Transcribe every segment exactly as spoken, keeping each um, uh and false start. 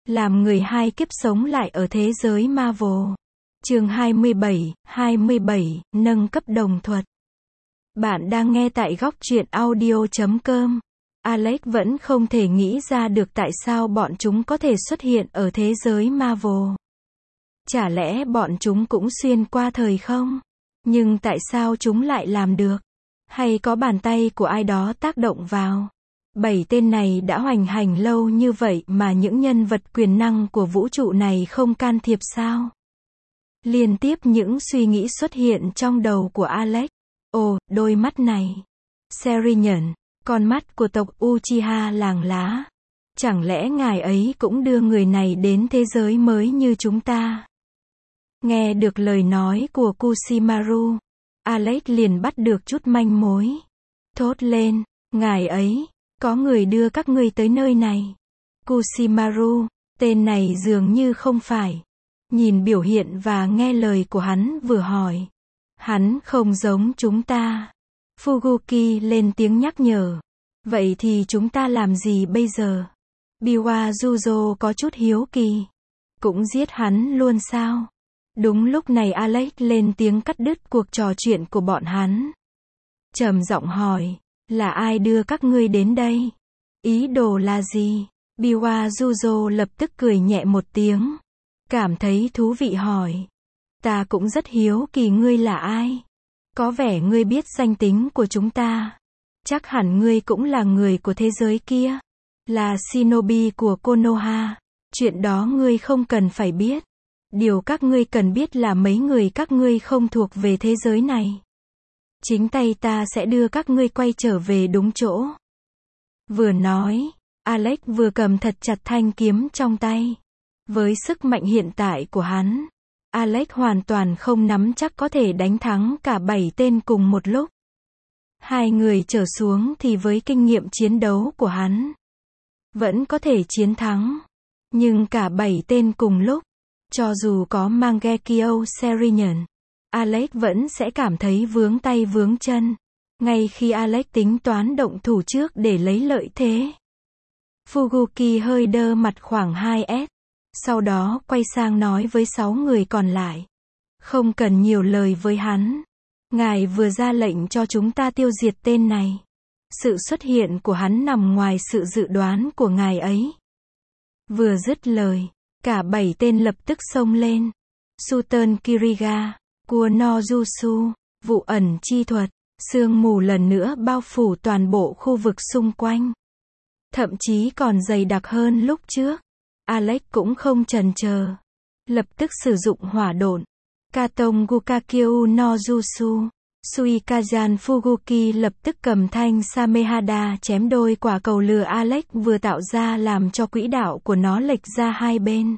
Làm người hai kiếp sống lại ở thế giới Marvel. Chương hai mươi bảy, hai mươi bảy, nâng cấp đồng thuật. Bạn đang nghe tại góc truyện audio chấm com. Alex vẫn không thể nghĩ ra được tại sao bọn chúng có thể xuất hiện ở thế giới Marvel. Chả lẽ bọn chúng cũng xuyên qua thời không? Nhưng tại sao chúng lại làm được? Hay có bàn tay của ai đó tác động vào? Bảy tên này đã hoành hành lâu như vậy mà những nhân vật quyền năng của vũ trụ này không can thiệp sao? Liên tiếp những suy nghĩ xuất hiện trong đầu của Alex. Ồ, đôi mắt này. Serinyun, con mắt của tộc Uchiha làng lá. Chẳng lẽ ngài ấy cũng đưa người này đến thế giới mới như chúng ta? Nghe được lời nói của Kushimaru, Alex liền bắt được chút manh mối. Thốt lên, ngài ấy, có người đưa các ngươi tới nơi này. Kushimaru, tên này dường như không phải. Nhìn biểu hiện và nghe lời của hắn vừa hỏi. Hắn không giống chúng ta. Fuguki lên tiếng nhắc nhở. Vậy thì chúng ta làm gì bây giờ? Biwa Juzo có chút hiếu kỳ. Cũng giết hắn luôn sao? Đúng lúc này Alex lên tiếng cắt đứt cuộc trò chuyện của bọn hắn. Trầm giọng hỏi, là ai đưa các ngươi đến đây? Ý đồ là gì? Biwa Juzo lập tức cười nhẹ một tiếng. Cảm thấy thú vị hỏi. Ta cũng rất hiếu kỳ ngươi là ai? Có vẻ ngươi biết danh tính của chúng ta. Chắc hẳn ngươi cũng là người của thế giới kia. Là shinobi của Konoha. Chuyện đó ngươi không cần phải biết. Điều các ngươi cần biết là mấy người các ngươi không thuộc về thế giới này. Chính tay ta sẽ đưa các ngươi quay trở về đúng chỗ. Vừa nói, Alex vừa cầm thật chặt thanh kiếm trong tay. Với sức mạnh hiện tại của hắn, Alex hoàn toàn không nắm chắc có thể đánh thắng cả bảy tên cùng một lúc. Hai người trở xuống thì với kinh nghiệm chiến đấu của hắn, vẫn có thể chiến thắng. Nhưng cả bảy tên cùng lúc, cho dù có Mangekyo Serinyun, Alex vẫn sẽ cảm thấy vướng tay vướng chân. Ngay khi Alex tính toán động thủ trước để lấy lợi thế, Fuguki hơi đơ mặt khoảng hai s. Sau đó quay sang nói với sáu người còn lại. Không cần nhiều lời với hắn. Ngài vừa ra lệnh cho chúng ta tiêu diệt tên này. Sự xuất hiện của hắn nằm ngoài sự dự đoán của ngài ấy. Vừa dứt lời, cả bảy tên lập tức xông lên. Suten Kiriga, Cua no Jutsu, vụ ẩn chi thuật, sương mù lần nữa bao phủ toàn bộ khu vực xung quanh. Thậm chí còn dày đặc hơn lúc trước. Alex cũng không chần chờ. Lập tức sử dụng hỏa độn. Katon Gukakyu no Jutsu. Suikajan Fuguki lập tức cầm thanh Samehada chém đôi quả cầu lửa Alex vừa tạo ra làm cho quỹ đạo của nó lệch ra hai bên.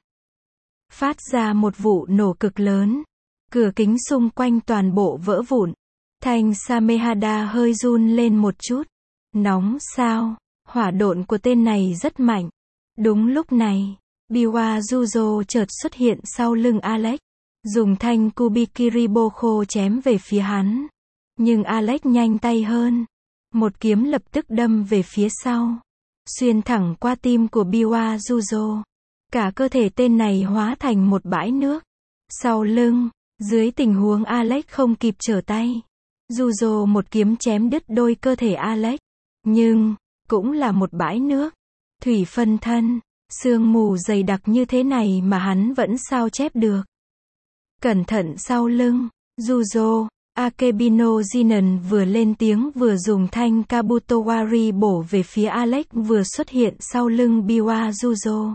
Phát ra một vụ nổ cực lớn. Cửa kính xung quanh toàn bộ vỡ vụn. Thanh Samehada hơi run lên một chút. Nóng sao? Hỏa độn của tên này rất mạnh. Đúng lúc này, Biwa Juzo chợt xuất hiện sau lưng Alex. Dùng thanh Kubikiri Boko chém về phía hắn. Nhưng Alex nhanh tay hơn. Một kiếm lập tức đâm về phía sau. Xuyên thẳng qua tim của Biwa Juzo. Cả cơ thể tên này hóa thành một bãi nước. Sau lưng, dưới tình huống Alex không kịp trở tay, Juzo một kiếm chém đứt đôi cơ thể Alex. Nhưng, cũng là một bãi nước. Thủy phân thân. Sương mù dày đặc như thế này mà hắn vẫn sao chép được. Cẩn thận sau lưng. Juzo, Akebino Jinan vừa lên tiếng vừa dùng thanh Kabutowari bổ về phía Alex vừa xuất hiện sau lưng Biwa Juzo.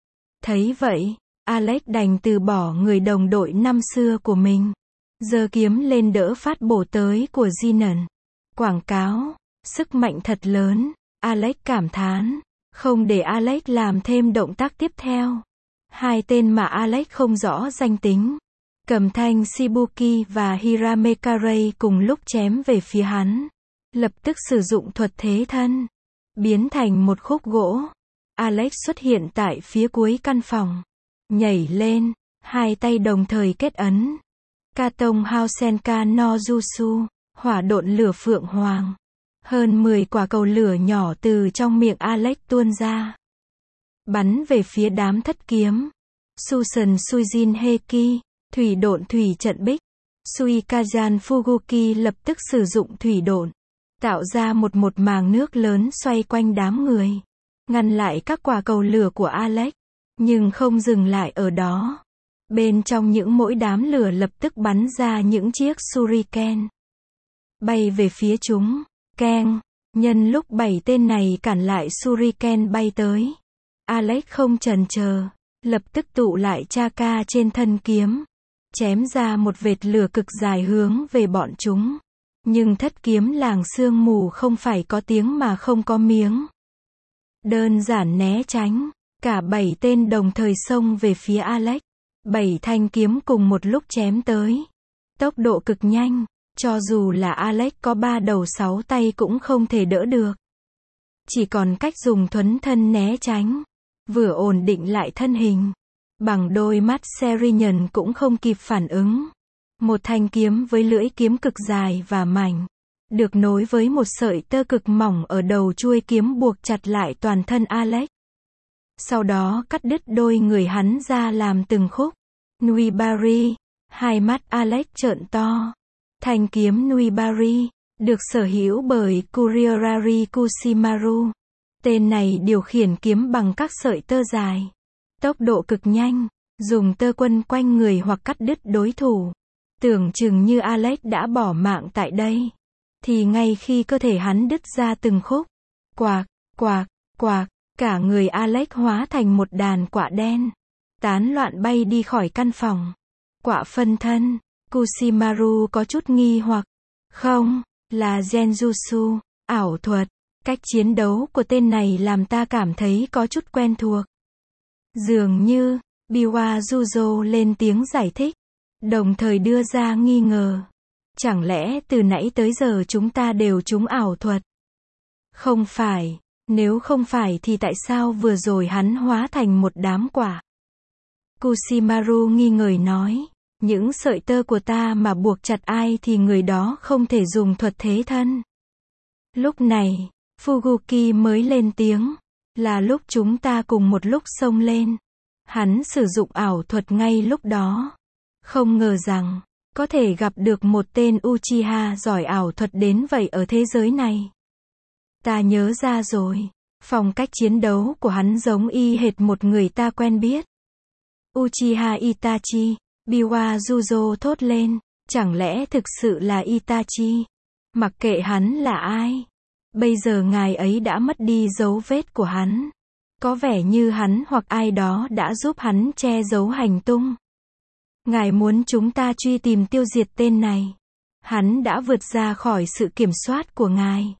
Thấy vậy, Alex đành từ bỏ người đồng đội năm xưa của mình. Giơ kiếm lên đỡ phát bổ tới của Jinan. Quảng cáo, sức mạnh thật lớn, Alex cảm thán. Không để Alex làm thêm động tác tiếp theo. Hai tên mà Alex không rõ danh tính, cầm thanh Shibuki và Hiramekare cùng lúc chém về phía hắn. Lập tức sử dụng thuật thế thân. Biến thành một khúc gỗ. Alex xuất hiện tại phía cuối căn phòng. Nhảy lên, hai tay đồng thời kết ấn. Katon Hausenka no Jutsu, hỏa độn lửa phượng hoàng. Hơn mười quả cầu lửa nhỏ từ trong miệng Alex tuôn ra. bắn về phía đám thất kiếm. Susan Suijin Heki, thủy độn thủy trận bích. Suikajan Fuguki lập tức sử dụng thủy độn, tạo ra một một màng nước lớn xoay quanh đám người, ngăn lại các quả cầu lửa của Alex, nhưng không dừng lại ở đó. Bên trong những mỗi đám lửa lập tức bắn ra những chiếc shuriken, bay về phía chúng. Keng, nhân lúc bảy tên này cản lại shuriken bay tới, Alex không chần chờ, lập tức tụ lại chaka trên thân kiếm, chém ra một vệt lửa cực dài hướng về bọn chúng. Nhưng thất kiếm làng sương mù không phải có tiếng mà không có miếng. Đơn giản né tránh, cả bảy tên đồng thời xông về phía Alex. Bảy thanh kiếm cùng một lúc chém tới. Tốc độ cực nhanh, cho dù là Alex có ba đầu sáu tay cũng không thể đỡ được. Chỉ còn cách dùng thuấn thân né tránh, vừa ổn định lại thân hình. Bằng đôi mắt Serian cũng không kịp phản ứng. Một thanh kiếm với lưỡi kiếm cực dài và mảnh, được nối với một sợi tơ cực mỏng ở đầu chuôi kiếm buộc chặt lại toàn thân Alex. Sau đó cắt đứt đôi người hắn ra làm từng khúc. Nuibari, hai mắt Alex trợn to. Thanh kiếm Nuibari, được sở hữu bởi Kuriorari Kushimaru. Tên này điều khiển kiếm bằng các sợi tơ dài, tốc độ cực nhanh, dùng tơ quân quanh người hoặc cắt đứt đối thủ. Tưởng chừng như Alex đã bỏ mạng tại đây, thì ngay khi cơ thể hắn đứt ra từng khúc, quạc, quạc, quạc, cả người Alex hóa thành một đàn quạ đen, tán loạn bay đi khỏi căn phòng. Quạ phân thân, Kushimaru có chút nghi hoặc, không, là Genjutsu, ảo thuật. Cách chiến đấu của tên này làm ta cảm thấy có chút quen thuộc. Dường như, Biwa Juzo lên tiếng giải thích, đồng thời đưa ra nghi ngờ. Chẳng lẽ từ nãy tới giờ chúng ta đều trúng ảo thuật? Không phải, nếu không phải thì tại sao vừa rồi hắn hóa thành một đám quả? Kushimaru nghi ngờ nói, những sợi tơ của ta mà buộc chặt ai thì người đó không thể dùng thuật thế thân. Lúc này, Fuguki mới lên tiếng, là lúc chúng ta cùng một lúc xông lên. Hắn sử dụng ảo thuật ngay lúc đó. Không ngờ rằng, có thể gặp được một tên Uchiha giỏi ảo thuật đến vậy ở thế giới này. Ta nhớ ra rồi, phong cách chiến đấu của hắn giống y hệt một người ta quen biết. Uchiha Itachi, Biwa Juzo thốt lên, chẳng lẽ thực sự là Itachi? Mặc kệ hắn là ai, bây giờ ngài ấy đã mất đi dấu vết của hắn. Có vẻ như hắn hoặc ai đó đã giúp hắn che giấu hành tung. Ngài muốn chúng ta truy tìm tiêu diệt tên này. Hắn đã vượt ra khỏi sự kiểm soát của ngài.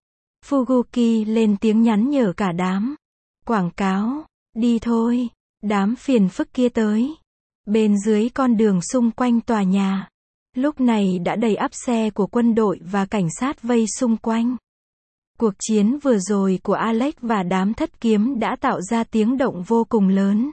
Fuguki lên tiếng nhắn nhở cả đám. Quảng cáo, đi thôi, đám phiền phức kia tới. Bên dưới con đường xung quanh tòa nhà, lúc này đã đầy ắp xe của quân đội và cảnh sát vây xung quanh. Cuộc chiến vừa rồi của Alex và đám thất kiếm đã tạo ra tiếng động vô cùng lớn.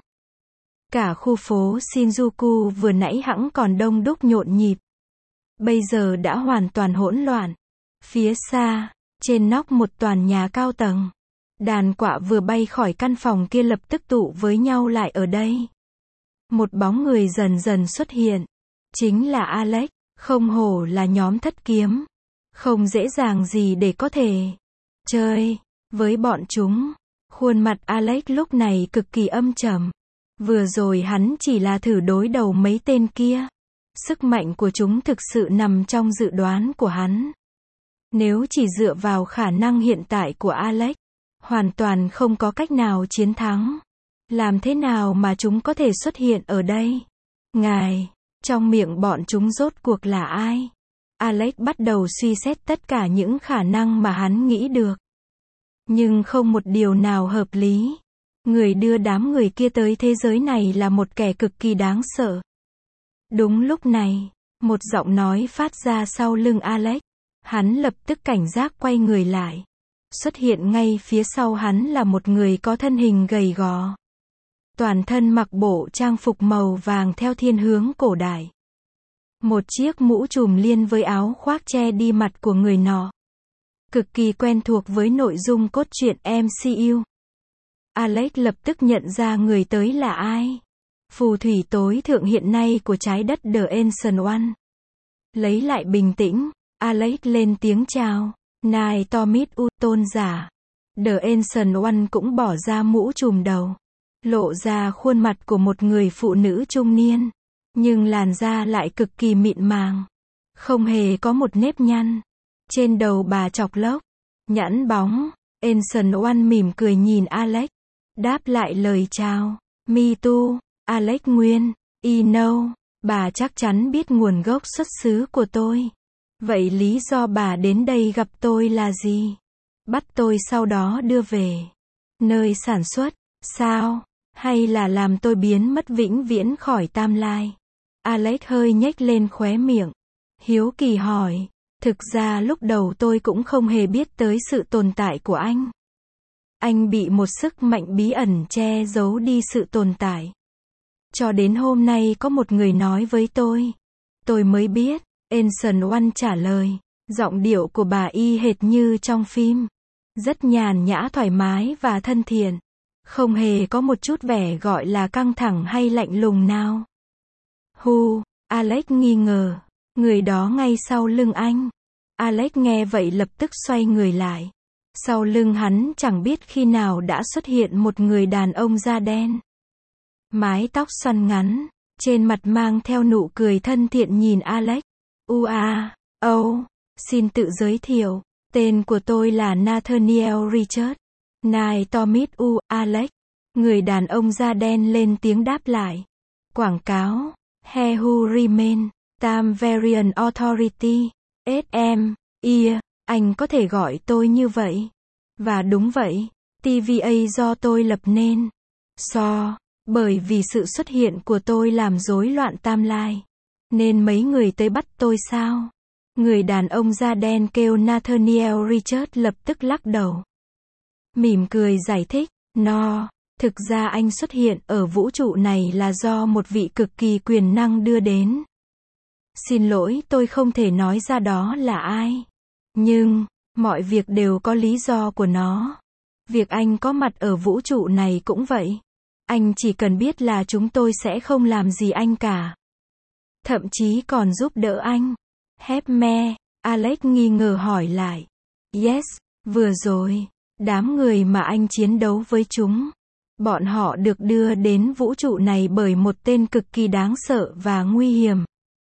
Cả khu phố Shinjuku vừa nãy hẵng còn đông đúc nhộn nhịp, bây giờ đã hoàn toàn hỗn loạn. Phía xa, trên nóc một tòa nhà cao tầng, đàn quạ vừa bay khỏi căn phòng kia lập tức tụ với nhau lại ở đây. Một bóng người dần dần xuất hiện, chính là Alex. Không hổ là nhóm thất kiếm, không dễ dàng gì để có thể chơi với bọn chúng. Khuôn mặt Alex lúc này cực kỳ âm trầm. Vừa rồi hắn chỉ là thử đối đầu mấy tên kia. Sức mạnh của chúng thực sự nằm trong dự đoán của hắn. Nếu chỉ dựa vào khả năng hiện tại của Alex, hoàn toàn không có cách nào chiến thắng. Làm thế nào mà chúng có thể xuất hiện ở đây? Ngài, trong miệng bọn chúng rốt cuộc là ai? Alex bắt đầu suy xét tất cả những khả năng mà hắn nghĩ được. Nhưng không một điều nào hợp lý. Người đưa đám người kia tới thế giới này là một kẻ cực kỳ đáng sợ. Đúng lúc này, một giọng nói phát ra sau lưng Alex. Hắn lập tức cảnh giác quay người lại. Xuất hiện ngay phía sau hắn là một người có thân hình gầy gò. Toàn thân mặc bộ trang phục màu vàng theo thiên hướng cổ đại. Một chiếc mũ trùm liên với áo khoác che đi mặt của người nọ. Cực kỳ quen thuộc với nội dung cốt truyện em xê u. Alex lập tức nhận ra người tới là ai. Phù thủy tối thượng hiện nay của trái đất The Ancient One. Lấy lại bình tĩnh, Alex lên tiếng chào. Nai Tomit U, tôn giả. The Ancient One cũng bỏ ra mũ trùm đầu, lộ ra khuôn mặt của một người phụ nữ trung niên, nhưng làn da lại cực kỳ mịn màng, không hề có một nếp nhăn. Trên đầu bà chọc lốc, nhẵn bóng. Ancient One mỉm cười nhìn Alex, đáp lại lời chào. Me too, Alex Nguyên, I know, bà chắc chắn biết nguồn gốc xuất xứ của tôi. Vậy lý do bà đến đây gặp tôi là gì? Bắt tôi sau đó đưa về nơi sản xuất, sao? Hay là làm tôi biến mất vĩnh viễn khỏi Tam Lai? Alex hơi nhếch lên khóe miệng, hiếu kỳ hỏi. Thực ra lúc đầu tôi cũng không hề biết tới sự tồn tại của anh. Anh bị một sức mạnh bí ẩn che giấu đi sự tồn tại. Cho đến hôm nay có một người nói với tôi, tôi mới biết. Ancient One trả lời, giọng điệu của bà y hệt như trong phim. Rất nhàn nhã, thoải mái và thân thiện. Không hề có một chút vẻ gọi là căng thẳng hay lạnh lùng nào. Hu, Alex nghi ngờ. Người đó ngay sau lưng anh. Alex nghe vậy lập tức xoay người lại. Sau lưng hắn chẳng biết khi nào đã xuất hiện một người đàn ông da đen. Mái tóc xoăn ngắn, trên mặt mang theo nụ cười thân thiện nhìn Alex. U a, oh, xin tự giới thiệu. Tên của tôi là Nathaniel Richard. Nai Tomit U, Alex. Người đàn ông da đen lên tiếng đáp lại. Quảng cáo. He Who Remain. Tam Variant Authority. ét em, yeah, anh có thể gọi tôi như vậy. Và đúng vậy, tê vê a do tôi lập nên. So, bởi vì sự xuất hiện của tôi làm rối loạn Tam Lai. Nên mấy người tới bắt tôi sao? Người đàn ông da đen kêu. Nathaniel Richard lập tức lắc đầu. Mỉm cười giải thích, no, thực ra anh xuất hiện ở vũ trụ này là do một vị cực kỳ quyền năng đưa đến. Xin lỗi, tôi không thể nói ra đó là ai. Nhưng, mọi việc đều có lý do của nó. Việc anh có mặt ở vũ trụ này cũng vậy. Anh chỉ cần biết là chúng tôi sẽ không làm gì anh cả. Thậm chí còn giúp đỡ anh. Hép me, Alex nghi ngờ hỏi lại. Yes, vừa rồi, đám người mà anh chiến đấu với chúng. Bọn họ được đưa đến vũ trụ này bởi một tên cực kỳ đáng sợ và nguy hiểm.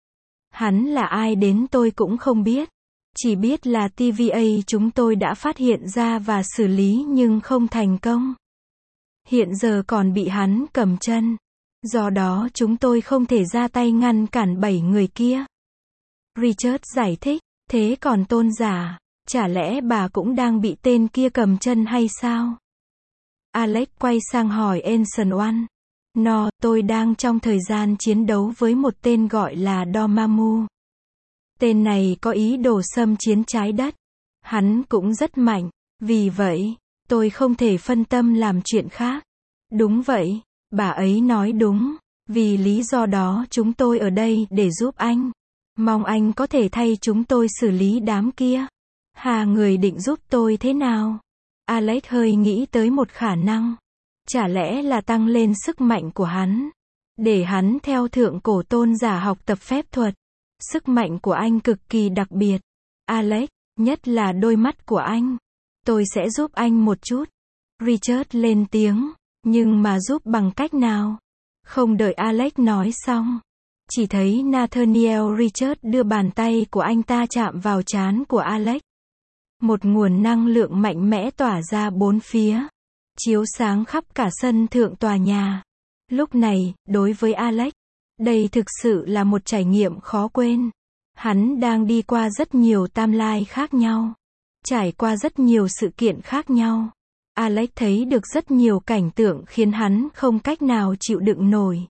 Hắn là ai đến tôi cũng không biết. Chỉ biết là tê vê a chúng tôi đã phát hiện ra và xử lý nhưng không thành công. Hiện giờ còn bị hắn cầm chân. Do đó chúng tôi không thể ra tay ngăn cản bảy người kia. Richard giải thích, thế còn tôn giả, chả lẽ bà cũng đang bị tên kia cầm chân hay sao? Alex quay sang hỏi Ancient One. No, tôi đang trong thời gian chiến đấu với một tên gọi là Dormammu. Tên này có ý đồ xâm chiếm trái đất. Hắn cũng rất mạnh, vì vậy, tôi không thể phân tâm làm chuyện khác. Đúng vậy, bà ấy nói đúng, vì lý do đó chúng tôi ở đây để giúp anh. Mong anh có thể thay chúng tôi xử lý đám kia. Hà người định giúp tôi thế nào? Alex hơi nghĩ tới một khả năng. Chả lẽ là tăng lên sức mạnh của hắn? Để hắn theo thượng cổ tôn giả học tập phép thuật. Sức mạnh của anh cực kỳ đặc biệt. Alex, nhất là đôi mắt của anh. Tôi sẽ giúp anh một chút. Richard lên tiếng. Nhưng mà giúp bằng cách nào? Không đợi Alex nói xong. Chỉ thấy Nathaniel Richard đưa bàn tay của anh ta chạm vào trán của Alex. Một nguồn năng lượng mạnh mẽ tỏa ra bốn phía. Chiếu sáng khắp cả sân thượng tòa nhà. Lúc này, đối với Alex, đây thực sự là một trải nghiệm khó quên. Hắn đang đi qua rất nhiều tam lai khác nhau. Trải qua rất nhiều sự kiện khác nhau. Alex thấy được rất nhiều cảnh tượng khiến hắn không cách nào chịu đựng nổi.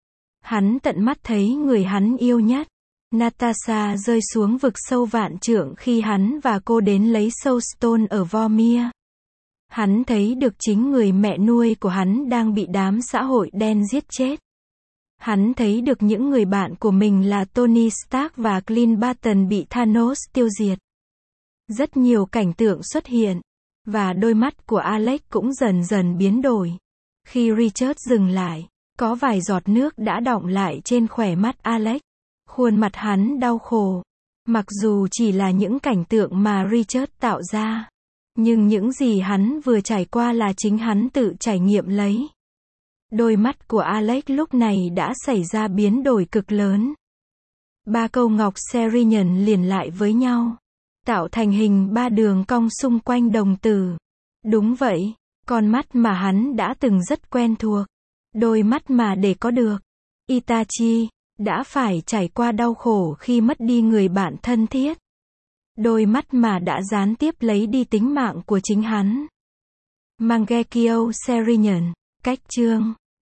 Hắn tận mắt thấy người hắn yêu nhất, Natasha, rơi xuống vực sâu vạn trượng khi hắn và cô đến lấy Soulstone ở Vormir. Hắn thấy được chính người mẹ nuôi của hắn đang bị đám xã hội đen giết chết. Hắn thấy được những người bạn của mình là Tony Stark và Clint Barton bị Thanos tiêu diệt. Rất nhiều cảnh tượng xuất hiện. Và đôi mắt của Alex cũng dần dần biến đổi. Khi Richard dừng lại, có vài giọt nước đã đọng lại trên khóe mắt Alex. Khuôn mặt hắn đau khổ. Mặc dù chỉ là những cảnh tượng mà Richard tạo ra, nhưng những gì hắn vừa trải qua là chính hắn tự trải nghiệm lấy. Đôi mắt của Alex lúc này đã xảy ra biến đổi cực lớn. Ba câu ngọc Seringan liền lại với nhau, tạo thành hình ba đường cong xung quanh đồng tử. Đúng vậy, con mắt mà hắn đã từng rất quen thuộc. Đôi mắt mà để có được, Itachi đã phải trải qua đau khổ khi mất đi người bạn thân thiết. Đôi mắt mà đã gián tiếp lấy đi tính mạng của chính hắn. Mangekyo Seringan, cách chương